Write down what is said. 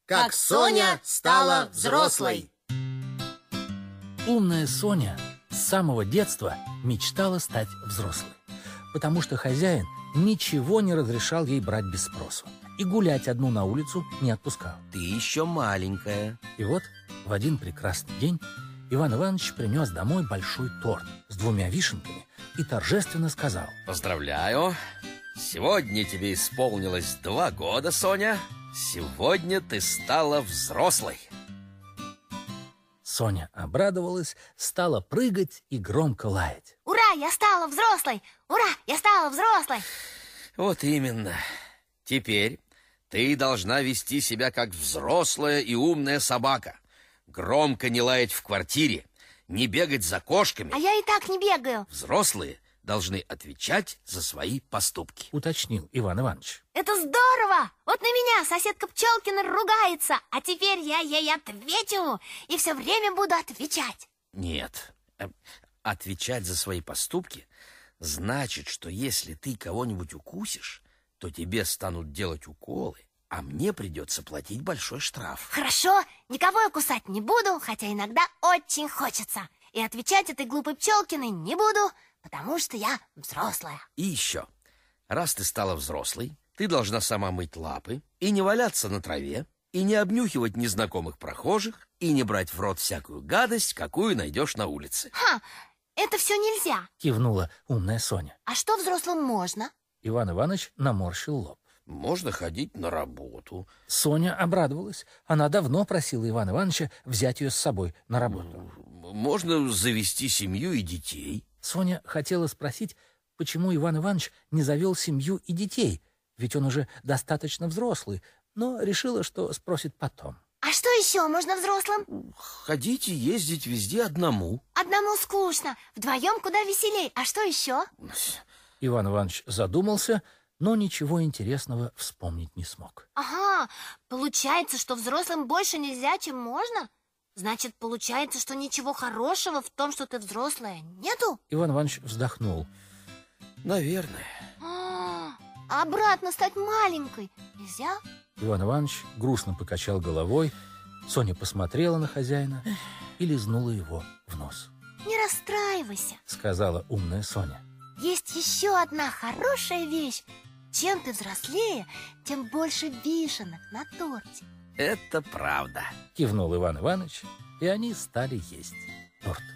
как Соня стала взрослой. Умная Соня с самого детства мечтала стать взрослой, потому что хозяин ничего не разрешал ей брать без спросу и гулять одну на улицу не отпускал. Ты еще маленькая. И вот в один прекрасный день Иван Иванович принес домой большой торт с 2 вишенками и торжественно сказал: поздравляю, сегодня тебе исполнилось 2 года, Соня. Сегодня ты стала взрослой. Соня обрадовалась, стала прыгать и громко лаять. Ура, я стала взрослой! Ура, я стала взрослой! Вот именно. Теперь ты должна вести себя как взрослая и умная собака. Громко не лаять в квартире, не бегать за кошками. А я и так не бегаю. Взрослые должны отвечать за свои поступки, уточнил Иван Иванович. Это здорово! Вот на меня соседка Пчелкина ругается, а теперь я ей отвечу и все время буду отвечать. Нет, отвечать за свои поступки значит, что если ты кого-нибудь укусишь, то тебе станут делать уколы, а мне придется платить большой штраф. Хорошо, никого я кусать не буду, хотя иногда очень хочется. И отвечать этой глупой Пчелкиной не буду, потому что я взрослая. И еще, раз ты стала взрослой, ты должна сама мыть лапы и не валяться на траве, и не обнюхивать незнакомых прохожих, и не брать в рот всякую гадость, какую найдешь на улице. Ха, это все нельзя, кивнула умная Соня. А что взрослым можно? Иван Иванович наморщил лоб. Можно ходить на работу. Соня обрадовалась. Она давно просила Ивана Ивановича взять ее с собой на работу. Можно завести семью и детей. Соня хотела спросить, почему Иван Иванович не завел семью и детей, ведь он уже достаточно взрослый, но решила, что спросит потом. А что еще можно взрослым? Ходить и ездить везде одному. Одному скучно, вдвоем куда веселей. А что еще? Иван Иванович задумался, но ничего интересного вспомнить не смог. Ага, получается, что взрослым больше нельзя, чем можно? Значит, получается, что ничего хорошего в том, что ты взрослая, нету? Иван Иванович вздохнул. Наверное. А обратно стать маленькой нельзя? Иван Иванович грустно покачал головой. Соня посмотрела на хозяина и лизнула его в нос. Не расстраивайся, сказала умная Соня. Есть еще одна хорошая вещь. Чем ты взрослее, тем больше вишенок на торте. Это правда. Кивнул Иван Иванович, и они стали есть торт.